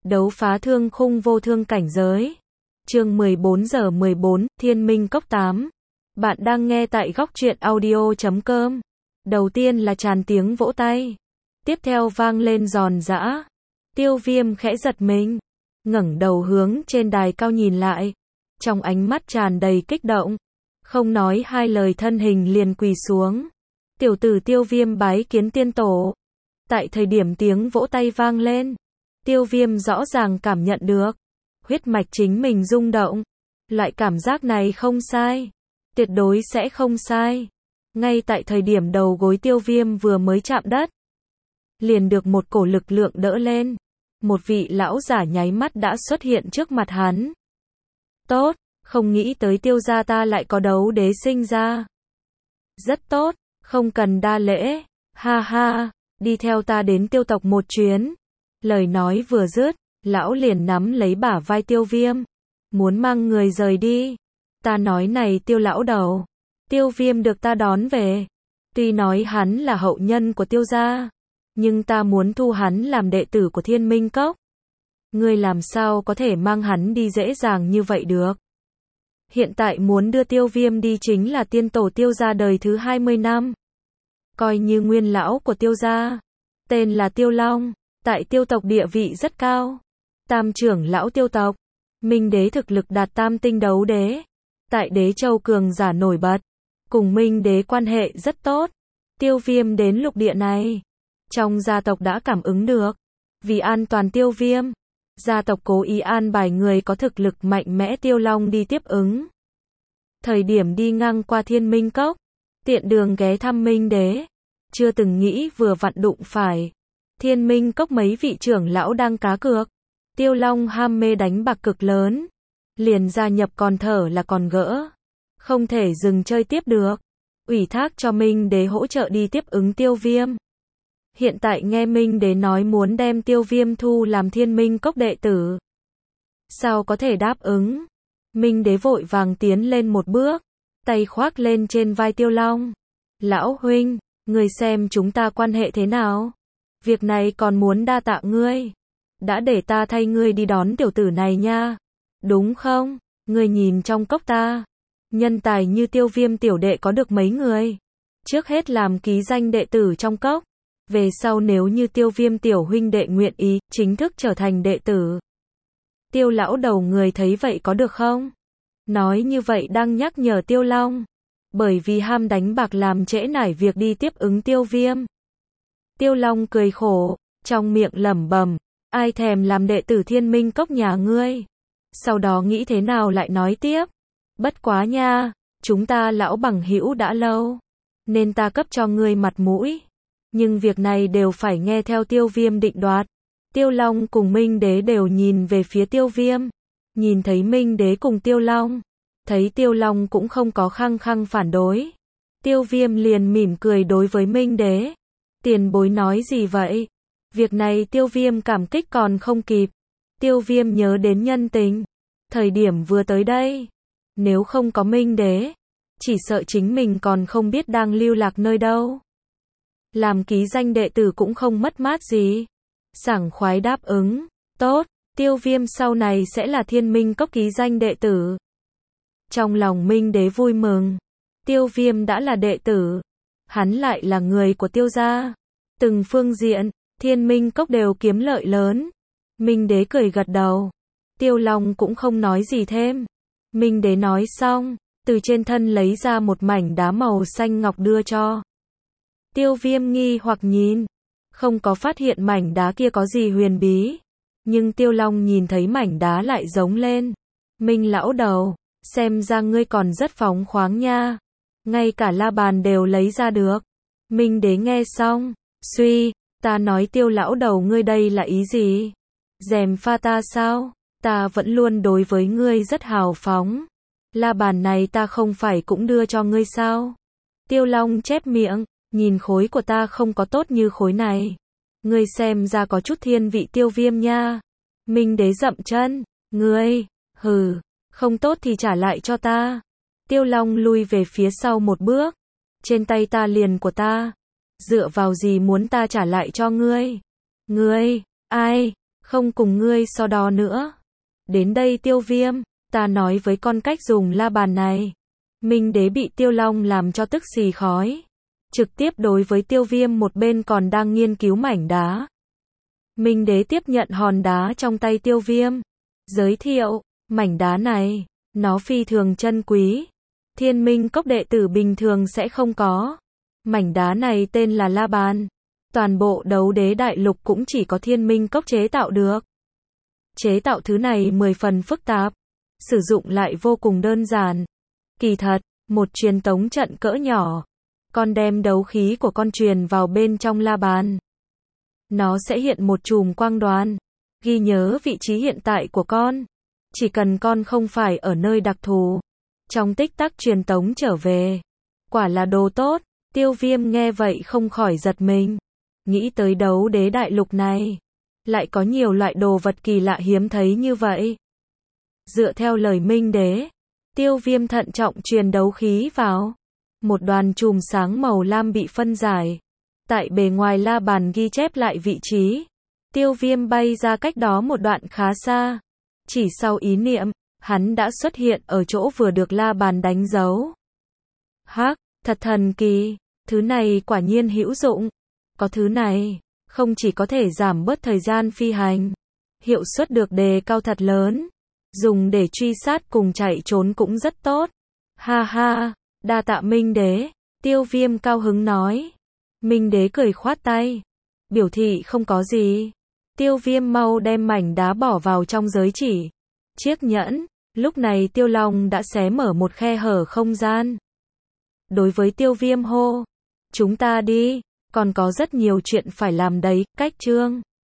Đấu phá thương khung vô thương cảnh giới. Chương 14:14, Thiên Minh Cốc 8. Bạn đang nghe tại góc truyện audio.com. Đầu tiên là tràn tiếng vỗ tay. Tiếp theo vang lên giòn giã. Tiêu Viêm khẽ giật mình, ngẩng đầu hướng trên đài cao nhìn lại. Trong ánh mắt tràn đầy kích động. Không nói hai lời thân hình liền quỳ xuống. Tiểu tử Tiêu Viêm bái kiến tiên tổ. Tại thời điểm tiếng vỗ tay vang lên, Tiêu Viêm rõ ràng cảm nhận được huyết mạch chính mình rung động. Loại cảm giác này không sai, tuyệt đối sẽ không sai. Ngay tại thời điểm đầu gối Tiêu Viêm vừa mới chạm đất, liền được một cổ lực lượng đỡ lên. Một vị lão giả nháy mắt đã xuất hiện trước mặt hắn. Tốt, không nghĩ tới Tiêu gia ta lại có đấu đế sinh ra. Rất tốt, không cần đa lễ, ha ha, đi theo ta đến Tiêu tộc một chuyến. Lời nói vừa dứt, lão liền nắm lấy bả vai Tiêu Viêm, muốn mang người rời đi. Ta nói này Tiêu lão đầu, Tiêu Viêm được ta đón về. Tuy nói hắn là hậu nhân của Tiêu gia, nhưng ta muốn thu hắn làm đệ tử của Thiên Minh Cốc. Ngươi làm sao có thể mang hắn đi dễ dàng như vậy được? Hiện tại muốn đưa Tiêu Viêm đi chính là tiên tổ Tiêu gia đời thứ 20 năm. Coi như nguyên lão của Tiêu gia, tên là Tiêu Long, tại Tiêu tộc địa vị rất cao. Tam trưởng lão Tiêu tộc, Minh đế thực lực đạt tam tinh đấu đế. Tại Đế Châu cường giả nổi bật, cùng Minh đế quan hệ rất tốt. Tiêu Viêm đến lục địa này, trong gia tộc đã cảm ứng được. Vì an toàn Tiêu Viêm, gia tộc cố ý an bài người có thực lực mạnh mẽ Tiêu Long đi tiếp ứng. Thời điểm đi ngang qua Thiên Minh Cốc, tiện đường ghé thăm Minh đế, chưa từng nghĩ vừa vặn đụng phải Thiên Minh Cốc mấy vị trưởng lão đang cá cược. Tiêu Long ham mê đánh bạc cực lớn, liền gia nhập còn thở là còn gỡ, không thể dừng chơi tiếp được, ủy thác cho Minh đế hỗ trợ đi tiếp ứng Tiêu Viêm. Hiện tại nghe Minh đế nói muốn đem Tiêu Viêm thu làm Thiên Minh Cốc đệ tử, sao có thể đáp ứng? Minh đế vội vàng tiến lên một bước, tay khoác lên trên vai Tiêu Long. Lão huynh, người xem chúng ta quan hệ thế nào? Việc này còn muốn đa tạ ngươi, đã để ta thay ngươi đi đón tiểu tử này nha. Đúng không? Ngươi nhìn trong cốc ta, nhân tài như Tiêu Viêm tiểu đệ có được mấy người? Trước hết làm ký danh đệ tử trong cốc, về sau nếu như Tiêu Viêm tiểu huynh đệ nguyện ý, chính thức trở thành đệ tử. Tiêu lão đầu người thấy vậy có được không? Nói như vậy đang nhắc nhở Tiêu Long, bởi vì ham đánh bạc làm trễ nải việc đi tiếp ứng Tiêu Viêm. Tiêu Long cười khổ, trong miệng lẩm bẩm, ai thèm làm đệ tử Thiên Minh Cốc nhà ngươi. Sau đó nghĩ thế nào lại nói tiếp, bất quá nha, chúng ta lão bằng hữu đã lâu, nên ta cấp cho ngươi mặt mũi. Nhưng việc này đều phải nghe theo Tiêu Viêm định đoạt. Tiêu Long cùng Minh đế đều nhìn về phía Tiêu Viêm, nhìn thấy Minh đế cùng Tiêu Long, thấy Tiêu Long cũng không có khăng khăng phản đối. Tiêu Viêm liền mỉm cười đối với Minh đế. Tiền bối nói gì vậy? Việc này Tiêu Viêm cảm kích còn không kịp. Tiêu Viêm nhớ đến nhân tình, thời điểm vừa tới đây, nếu không có Minh đế, chỉ sợ chính mình còn không biết đang lưu lạc nơi đâu. Làm ký danh đệ tử cũng không mất mát gì. Sảng khoái đáp ứng, tốt, Tiêu Viêm sau này sẽ là Thiên Minh Cốc ký danh đệ tử. Trong lòng Minh đế vui mừng, Tiêu Viêm đã là đệ tử, hắn lại là người của Tiêu gia. Từng phương diện, Thiên Minh Cốc đều kiếm lợi lớn. Minh đế cười gật đầu. Tiêu Long cũng không nói gì thêm. Minh đế nói xong, từ trên thân lấy ra một mảnh đá màu xanh ngọc đưa cho. Tiêu Viêm nghi hoặc nhìn, không có phát hiện mảnh đá kia có gì huyền bí. Nhưng Tiêu Long nhìn thấy mảnh đá lại giống lên. Minh lão đầu, xem ra ngươi còn rất phóng khoáng nha. Ngay cả la bàn đều lấy ra được. Minh đế nghe xong, suy, ta nói Tiêu lão đầu ngươi đây là ý gì? Gièm pha ta sao? Ta vẫn luôn đối với ngươi rất hào phóng. La bàn này ta không phải cũng đưa cho ngươi sao? Tiêu Long chép miệng, nhìn khối của ta không có tốt như khối này. Ngươi xem ra có chút thiên vị Tiêu Viêm nha. Minh đế dậm chân, ngươi, hừ, không tốt thì trả lại cho ta. Tiêu Long lui về phía sau một bước. Trên tay ta liền của ta, dựa vào gì muốn ta trả lại cho ngươi? Ngươi, ai? Không cùng ngươi so đo nữa. Đến đây Tiêu Viêm, ta nói với con cách dùng la bàn này. Minh Đế bị Tiêu Long làm cho tức xì khói. Trực tiếp đối với Tiêu Viêm một bên còn đang nghiên cứu mảnh đá. Minh Đế tiếp nhận hòn đá trong tay Tiêu Viêm. Giới thiệu, mảnh đá này, nó phi thường chân quý. Thiên Minh Cốc đệ tử bình thường sẽ không có. Mảnh đá này tên là la bàn. Toàn bộ Đấu Đế Đại Lục cũng chỉ có Thiên Minh Cốc chế tạo được. Chế tạo thứ này 10 phần phức tạp. Sử dụng lại vô cùng đơn giản. Kỳ thật, một truyền tống trận cỡ nhỏ. Con đem đấu khí của con truyền vào bên trong la bàn. Nó sẽ hiện một chùm quang đoàn. Ghi nhớ vị trí hiện tại của con. Chỉ cần con không phải ở nơi đặc thù. Trong tích tắc truyền tống trở về. Quả là đồ tốt. Tiêu Viêm nghe vậy không khỏi giật mình. Nghĩ tới Đấu Đế Đại Lục này. Lại có nhiều loại đồ vật kỳ lạ hiếm thấy như vậy. Dựa theo lời Minh Đế. Tiêu Viêm thận trọng truyền đấu khí vào. Một đoàn chùm sáng màu lam bị phân giải. Tại bề ngoài la bàn ghi chép lại vị trí. Tiêu Viêm bay ra cách đó một đoạn khá xa. Chỉ sau ý niệm, hắn đã xuất hiện ở chỗ vừa được la bàn đánh dấu. Hắc, thật thần kỳ, thứ này quả nhiên hữu dụng. Có thứ này, không chỉ có thể giảm bớt thời gian phi hành, hiệu suất được đề cao thật lớn. Dùng để truy sát cùng chạy trốn cũng rất tốt. Ha ha, đa tạ Minh Đế, Tiêu Viêm cao hứng nói. Minh Đế cười khoát tay, biểu thị không có gì. Tiêu Viêm mau đem mảnh đá bỏ vào trong giới chỉ. Chiếc nhẫn, lúc này Tiêu Long đã xé mở một khe hở không gian. Đối với Tiêu Viêm hô, chúng ta đi, còn có rất nhiều chuyện phải làm đấy, cách chương.